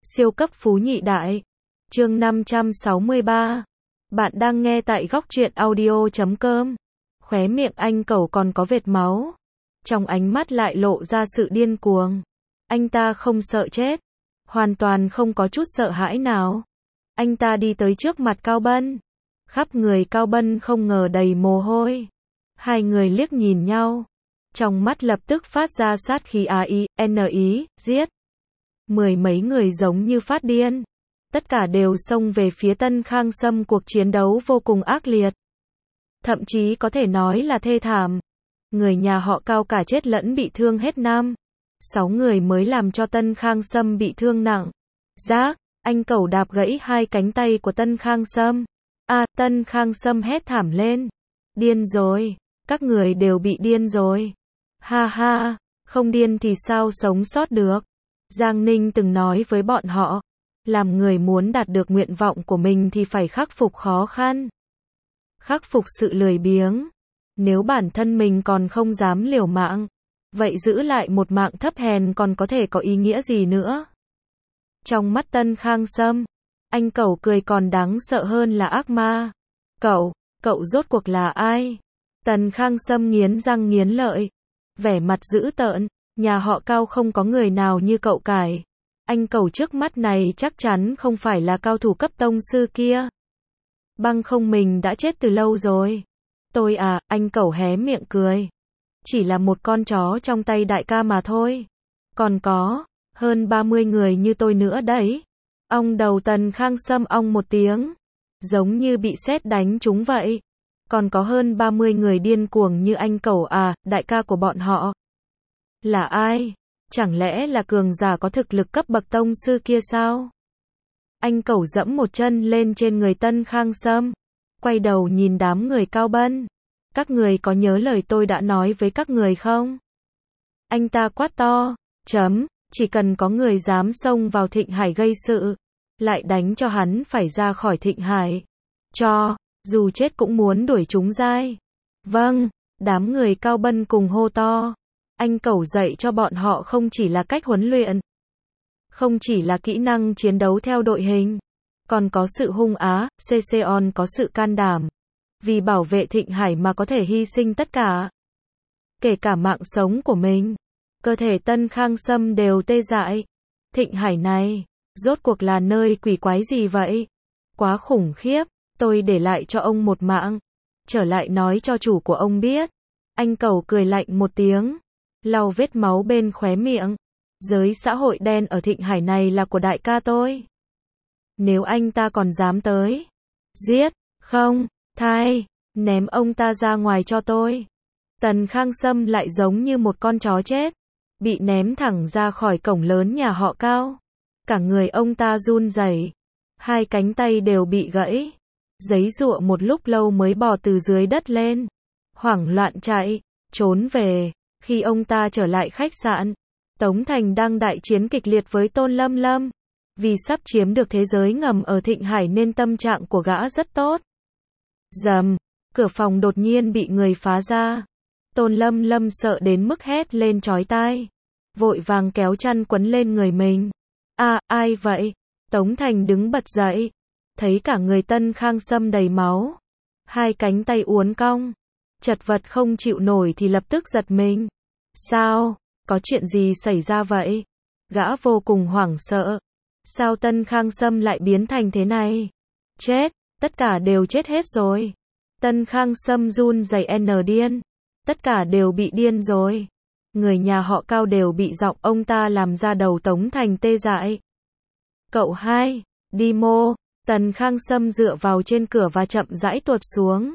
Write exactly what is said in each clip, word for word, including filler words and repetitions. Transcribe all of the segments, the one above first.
Siêu cấp phú nhị đại. Chương năm trăm sáu mươi ba. Bạn đang nghe tại góc truyện audio chấm com. Khóe miệng anh Cẩu còn có vệt máu. Trong ánh mắt lại lộ ra sự điên cuồng. Anh ta không sợ chết. Hoàn toàn không có chút sợ hãi nào. Anh ta đi tới trước mặt Cao Bân. Khắp người Cao Bân không ngờ đầy mồ hôi. Hai người liếc nhìn nhau. Trong mắt lập tức phát ra sát khí A I N ý, giết. Mười mấy người giống như phát điên. Tất cả đều xông về phía Tân Khang Sâm, cuộc chiến đấu vô cùng ác liệt. Thậm chí có thể nói là thê thảm. Người nhà họ Cao cả chết lẫn bị thương hết năm. Sáu người mới làm cho Tân Khang Sâm bị thương nặng. Rác, anh Cẩu đạp gãy hai cánh tay của Tân Khang Sâm. A, Tân Khang Sâm hét thảm lên. Điên rồi, các người đều bị điên rồi. Ha ha, không điên thì sao sống sót được. Giang Ninh từng nói với bọn họ, làm người muốn đạt được nguyện vọng của mình thì phải khắc phục khó khăn. Khắc phục sự lười biếng. Nếu bản thân mình còn không dám liều mạng, vậy giữ lại một mạng thấp hèn còn có thể có ý nghĩa gì nữa. Trong mắt Tân Khang Sâm, anh Cẩu cười còn đáng sợ hơn là ác ma. Cậu, cậu rốt cuộc là ai? Tân Khang Sâm nghiến răng nghiến lợi, vẻ mặt dữ tợn. Nhà họ Cao không có người nào như cậu cải. Anh Cẩu trước mắt này chắc chắn không phải là cao thủ cấp tông sư kia. Băng không mình đã chết từ lâu rồi. Tôi à, anh Cẩu hé miệng cười. Chỉ là một con chó trong tay đại ca mà thôi. Còn có, hơn ba mươi người như tôi nữa đấy. Ong đầu Tần Khang Sâm ong một tiếng. Giống như bị sét đánh trúng vậy. Còn có hơn ba mươi người điên cuồng như anh Cẩu à, đại ca của bọn họ. Là ai? Chẳng lẽ là cường giả có thực lực cấp bậc tông sư kia sao? Anh Cẩu dẫm một chân lên trên người Tân Khang Sâm. Quay đầu nhìn đám người Cao Bân. Các người có nhớ lời tôi đã nói với các người không? Anh ta quát to. Chấm, chỉ cần có người dám xông vào Thịnh Hải gây sự, lại đánh cho hắn phải ra khỏi Thịnh Hải. Cho, dù chết cũng muốn đuổi chúng dai. Vâng, đám người Cao Bân cùng hô to. Anh Cẩu dạy cho bọn họ không chỉ là cách huấn luyện, không chỉ là kỹ năng chiến đấu theo đội hình, còn có sự hung á, Seseon có sự can đảm. Vì bảo vệ Thịnh Hải mà có thể hy sinh tất cả. Kể cả mạng sống của mình. Cơ thể Tân Khang Sâm đều tê dại. Thịnh Hải này, rốt cuộc là nơi quỷ quái gì vậy? Quá khủng khiếp, tôi để lại cho ông một mạng. Trở lại nói cho chủ của ông biết. Anh Cẩu cười lạnh một tiếng. Lau vết máu bên khóe miệng. Giới xã hội đen ở Thịnh Hải này là của đại ca tôi. Nếu anh ta còn dám tới, giết, không, thai, ném ông ta ra ngoài cho tôi. Tần Khang Sâm lại giống như một con chó chết, bị ném thẳng ra khỏi cổng lớn nhà họ Cao. Cả người ông ta run rẩy, hai cánh tay đều bị gãy. Giấy giụa một lúc lâu mới bò từ dưới đất lên. Hoảng loạn chạy, trốn về. Khi ông ta trở lại khách sạn, Tống Thành đang đại chiến kịch liệt với Tôn Lâm Lâm. Vì sắp chiếm được thế giới ngầm ở Thịnh Hải nên tâm trạng của gã rất tốt. Rầm, cửa phòng đột nhiên bị người phá ra. Tôn Lâm Lâm sợ đến mức hét lên chói tai. Vội vàng kéo chăn quấn lên người mình. À, ai vậy? Tống Thành đứng bật dậy. Thấy cả người Tân Khang Sâm đầy máu. Hai cánh tay uốn cong. Chật vật không chịu nổi thì lập tức giật mình. Sao? Có chuyện gì xảy ra vậy? Gã vô cùng hoảng sợ. Sao Tân Khang Sâm lại biến thành thế này? Chết, tất cả đều chết hết rồi. Tân Khang Sâm run rẩy n điên. Tất cả đều bị điên rồi. Người nhà họ Cao đều bị giọng ông ta làm ra đầu Tống Thành tê dại. Cậu hai, đi mô. Tần Khang Sâm dựa vào trên cửa và chậm rãi tuột xuống.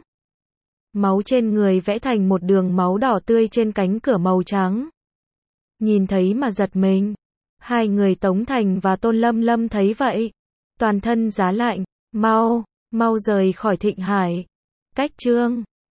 Máu trên người vẽ thành một đường máu đỏ tươi trên cánh cửa màu trắng. Nhìn thấy mà giật mình. Hai người Tống Thành và Tôn Lâm Lâm thấy vậy. Toàn thân giá lạnh. Mau, mau rời khỏi Thịnh Hải. Cách chương